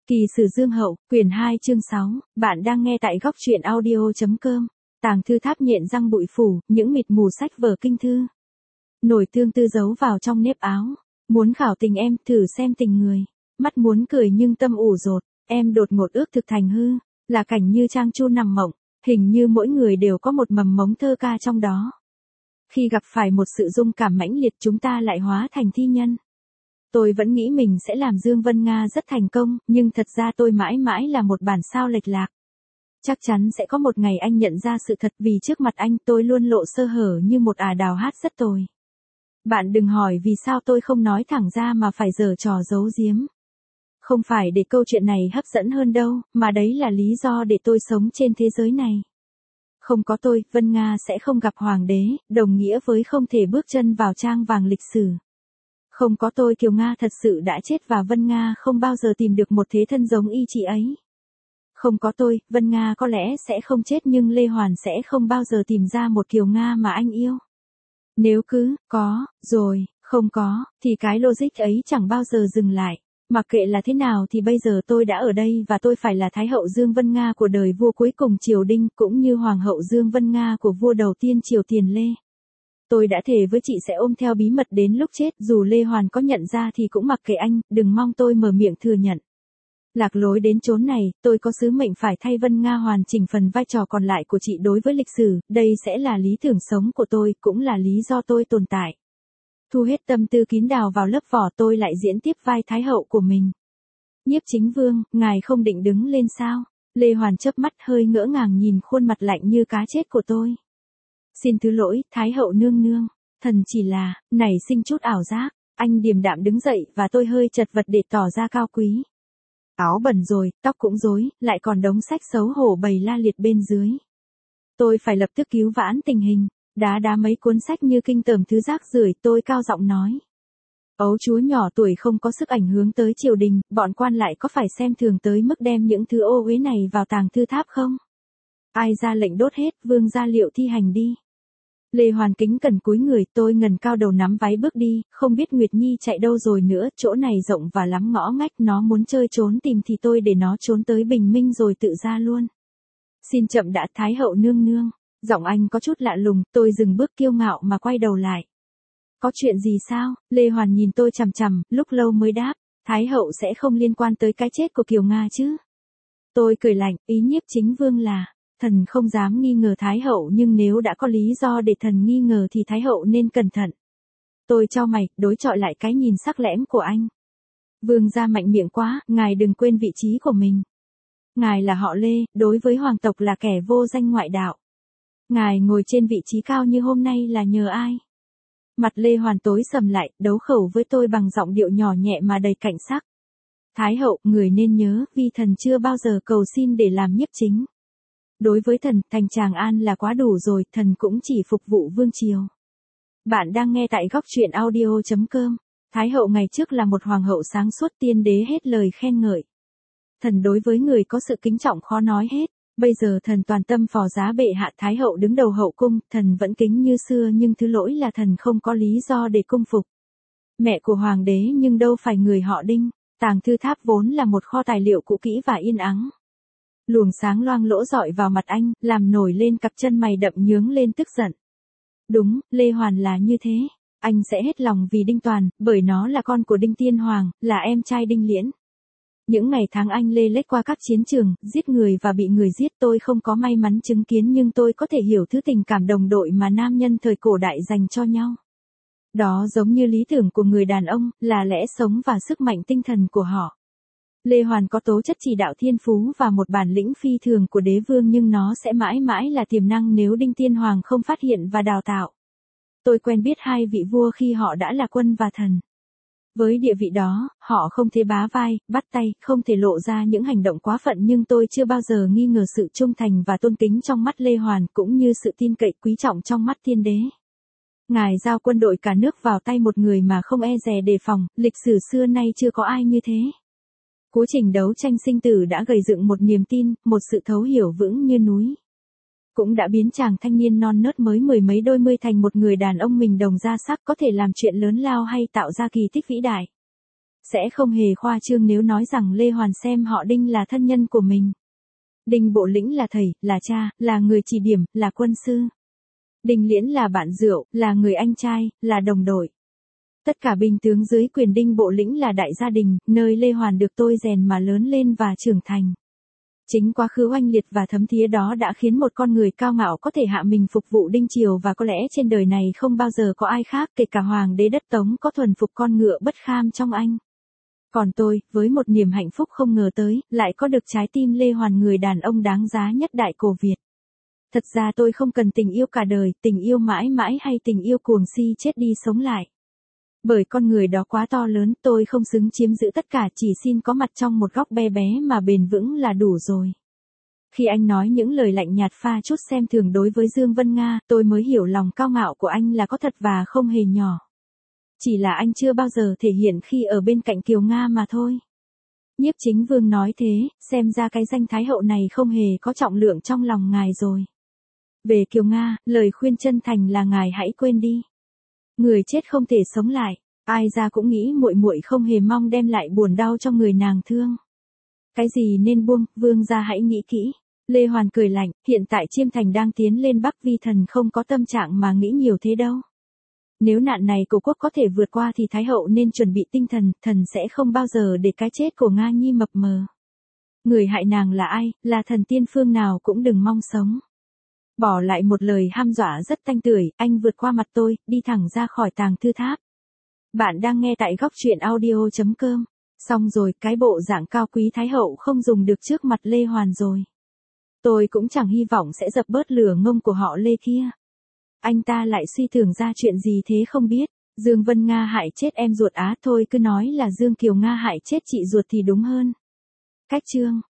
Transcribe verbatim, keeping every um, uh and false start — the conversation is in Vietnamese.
Kỳ sử Dương Hậu, quyển hai chương sáu, bạn đang nghe tại góc truyện audio.com. Tàng thư tháp nhện răng bụi phủ, những mịt mù sách vở kinh thư. Nổi tương tư giấu vào trong nếp áo. Muốn khảo tình em, thử xem tình người. Mắt muốn cười nhưng tâm ủ rột, em đột ngột ước thực thành hư. Là cảnh như trang chu nằm mộng, hình như mỗi người đều có một mầm mống thơ ca trong đó. Khi gặp phải một sự rung cảm mãnh liệt chúng ta lại hóa thành thi nhân. Tôi vẫn nghĩ mình sẽ làm Dương Vân Nga rất thành công, nhưng thật ra tôi mãi mãi là một bản sao lệch lạc. Chắc chắn sẽ có một ngày anh nhận ra sự thật vì trước mặt anh tôi luôn lộ sơ hở như một ả đào hát rất tồi. Bạn đừng hỏi vì sao tôi không nói thẳng ra mà phải giở trò giấu giếm. Không phải để câu chuyện này hấp dẫn hơn đâu, mà đấy là lý do để tôi sống trên thế giới này. Không có tôi, Vân Nga sẽ không gặp Hoàng đế, đồng nghĩa với không thể bước chân vào trang vàng lịch sử. Không có tôi Kiều Nga thật sự đã chết và Vân Nga không bao giờ tìm được một thế thân giống y chị ấy. Không có tôi, Vân Nga có lẽ sẽ không chết nhưng Lê Hoàn sẽ không bao giờ tìm ra một Kiều Nga mà anh yêu. Nếu cứ, có, rồi, không có, thì cái logic ấy chẳng bao giờ dừng lại. Mặc kệ là thế nào thì bây giờ tôi đã ở đây và tôi phải là Thái hậu Dương Vân Nga của đời vua cuối cùng triều Đinh cũng như Hoàng hậu Dương Vân Nga của vua đầu tiên triều Tiền Lê. Tôi đã thề với chị sẽ ôm theo bí mật đến lúc chết, dù Lê Hoàn có nhận ra thì cũng mặc kệ anh, đừng mong tôi mở miệng thừa nhận. Lạc lối đến chốn này, tôi có sứ mệnh phải thay Vân Nga hoàn chỉnh phần vai trò còn lại của chị đối với lịch sử, đây sẽ là lý tưởng sống của tôi, cũng là lý do tôi tồn tại. Thu hết tâm tư kín đào vào lớp vỏ tôi lại diễn tiếp vai Thái hậu của mình. Nhiếp Chính Vương, ngài không định đứng lên sao? Lê Hoàn chớp mắt hơi ngỡ ngàng nhìn khuôn mặt lạnh như cá chết của tôi. Xin thứ lỗi, Thái hậu nương nương, thần chỉ là, nảy sinh chút ảo giác, anh điềm đạm đứng dậy và tôi hơi chật vật để tỏ ra cao quý. Áo bẩn rồi, tóc cũng rối, lại còn đống sách xấu hổ bày la liệt bên dưới. Tôi phải lập tức cứu vãn tình hình, đá đá mấy cuốn sách như kinh tởm thứ rác rưởi, tôi cao giọng nói. Ấu chúa nhỏ tuổi không có sức ảnh hưởng tới triều đình, bọn quan lại có phải xem thường tới mức đem những thứ ô uế này vào tàng thư tháp không? Ai ra lệnh đốt hết, vương gia liệu thi hành đi. Lê Hoàn kính cẩn cúi người, tôi ngần cao đầu nắm váy bước đi, không biết Nguyệt Nhi chạy đâu rồi nữa, chỗ này rộng và lắm ngõ ngách, nó muốn chơi trốn tìm thì tôi để nó trốn tới bình minh rồi tự ra luôn. Xin chậm đã Thái hậu nương nương, giọng anh có chút lạ lùng, tôi dừng bước kiêu ngạo mà quay đầu lại. Có chuyện gì sao? Lê Hoàn nhìn tôi chằm chằm, lúc lâu mới đáp, Thái hậu sẽ không liên quan tới cái chết của Kiều Nga chứ? Tôi cười lạnh, ý Nhiếp Chính Vương là... Thần không dám nghi ngờ Thái hậu nhưng nếu đã có lý do để thần nghi ngờ thì Thái hậu nên cẩn thận. Tôi chau mày, đối chọi lại cái nhìn sắc lẻm của anh. Vương gia mạnh miệng quá, ngài đừng quên vị trí của mình. Ngài là họ Lê, đối với hoàng tộc là kẻ vô danh ngoại đạo. Ngài ngồi trên vị trí cao như hôm nay là nhờ ai? Mặt Lê Hoàn tối sầm lại, đấu khẩu với tôi bằng giọng điệu nhỏ nhẹ mà đầy cảnh sắc. Thái hậu, người nên nhớ, vì thần chưa bao giờ cầu xin để làm nhiếp chính. Đối với thần, thành Tràng An là quá đủ rồi, thần cũng chỉ phục vụ vương triều. Bạn đang nghe tại góc truyện audio.com. Thái hậu ngày trước là một hoàng hậu sáng suốt tiên đế hết lời khen ngợi. Thần đối với người có sự kính trọng khó nói hết. Bây giờ thần toàn tâm phò giá bệ hạ Thái hậu đứng đầu hậu cung, thần vẫn kính như xưa nhưng thứ lỗi là thần không có lý do để cung phục. Mẹ của hoàng đế nhưng đâu phải người họ Đinh. Tàng thư tháp vốn là một kho tài liệu cũ kỹ và yên ắng. Luồng sáng loang lỗ dọi vào mặt anh, làm nổi lên cặp chân mày đậm nhướng lên tức giận. Đúng, Lê Hoàn là như thế. Anh sẽ hết lòng vì Đinh Toàn, bởi nó là con của Đinh Tiên Hoàng, là em trai Đinh Liễn. Những ngày tháng anh lê lết qua các chiến trường, giết người và bị người giết tôi không có may mắn chứng kiến nhưng tôi có thể hiểu thứ tình cảm đồng đội mà nam nhân thời cổ đại dành cho nhau. Đó giống như lý tưởng của người đàn ông, là lẽ sống và sức mạnh tinh thần của họ. Lê Hoàn có tố chất chỉ đạo thiên phú và một bản lĩnh phi thường của đế vương nhưng nó sẽ mãi mãi là tiềm năng nếu Đinh Tiên Hoàng không phát hiện và đào tạo. Tôi quen biết hai vị vua khi họ đã là quân và thần. Với địa vị đó, họ không thể bá vai, bắt tay, không thể lộ ra những hành động quá phận nhưng tôi chưa bao giờ nghi ngờ sự trung thành và tôn kính trong mắt Lê Hoàn cũng như sự tin cậy quý trọng trong mắt thiên đế. Ngài giao quân đội cả nước vào tay một người mà không e dè đề phòng, lịch sử xưa nay chưa có ai như thế. Quá trình đấu tranh sinh tử đã gầy dựng một niềm tin, một sự thấu hiểu vững như núi. Cũng đã biến chàng thanh niên non nớt mới mười mấy đôi mươi thành một người đàn ông mình đồng ra sắc có thể làm chuyện lớn lao hay tạo ra kỳ tích vĩ đại. Sẽ không hề khoa trương nếu nói rằng Lê Hoàn xem họ Đinh là thân nhân của mình. Đinh Bộ Lĩnh là thầy, là cha, là người chỉ điểm, là quân sư. Đinh Liễn là bạn rượu, là người anh trai, là đồng đội. Tất cả binh tướng dưới quyền Đinh Bộ Lĩnh là đại gia đình, nơi Lê Hoàn được tôi rèn mà lớn lên và trưởng thành. Chính quá khứ oanh liệt và thấm thía đó đã khiến một con người cao ngạo có thể hạ mình phục vụ Đinh Triều, và có lẽ trên đời này không bao giờ có ai khác kể cả hoàng đế đất Tống có thuần phục con ngựa bất kham trong anh. Còn tôi, với một niềm hạnh phúc không ngờ tới, lại có được trái tim Lê Hoàn, người đàn ông đáng giá nhất đại cổ Việt. Thật ra tôi không cần tình yêu cả đời, tình yêu mãi mãi hay tình yêu cuồng si chết đi sống lại. Bởi con người đó quá to lớn, tôi không xứng chiếm giữ tất cả, chỉ xin có mặt trong một góc bé bé mà bền vững là đủ rồi. Khi anh nói những lời lạnh nhạt pha chút xem thường đối với Dương Vân Nga, tôi mới hiểu lòng cao ngạo của anh là có thật và không hề nhỏ. Chỉ là anh chưa bao giờ thể hiện khi ở bên cạnh Kiều Nga mà thôi. Nhiếp Chính Vương nói thế, xem ra cái danh Thái Hậu này không hề có trọng lượng trong lòng ngài rồi. Về Kiều Nga, lời khuyên chân thành là ngài hãy quên đi. Người chết không thể sống lại, ai ra cũng nghĩ muội muội không hề mong đem lại buồn đau cho người nàng thương. Cái gì nên buông, vương gia hãy nghĩ kỹ. Lê Hoàn cười lạnh, hiện tại Chiêm Thành đang tiến lên Bắc, vi thần không có tâm trạng mà nghĩ nhiều thế đâu. Nếu nạn này của quốc có thể vượt qua thì Thái Hậu nên chuẩn bị tinh thần, thần sẽ không bao giờ để cái chết của Nga Nhi mập mờ. Người hại nàng là ai, là thần tiên phương nào cũng đừng mong sống. Bỏ lại một lời ham dọa rất tanh tưởi, anh vượt qua mặt tôi, đi thẳng ra khỏi tàng thư tháp. Bạn đang nghe tại góc truyện audio chấm com. Xong rồi, cái bộ dạng cao quý Thái Hậu không dùng được trước mặt Lê Hoàn rồi. Tôi cũng chẳng hy vọng sẽ dập bớt lửa ngông của họ Lê kia. Anh ta lại suy tưởng ra chuyện gì thế không biết. Dương Vân Nga hại chết em ruột á, thôi cứ nói là Dương Kiều Nga hại chết chị ruột thì đúng hơn. Cách chương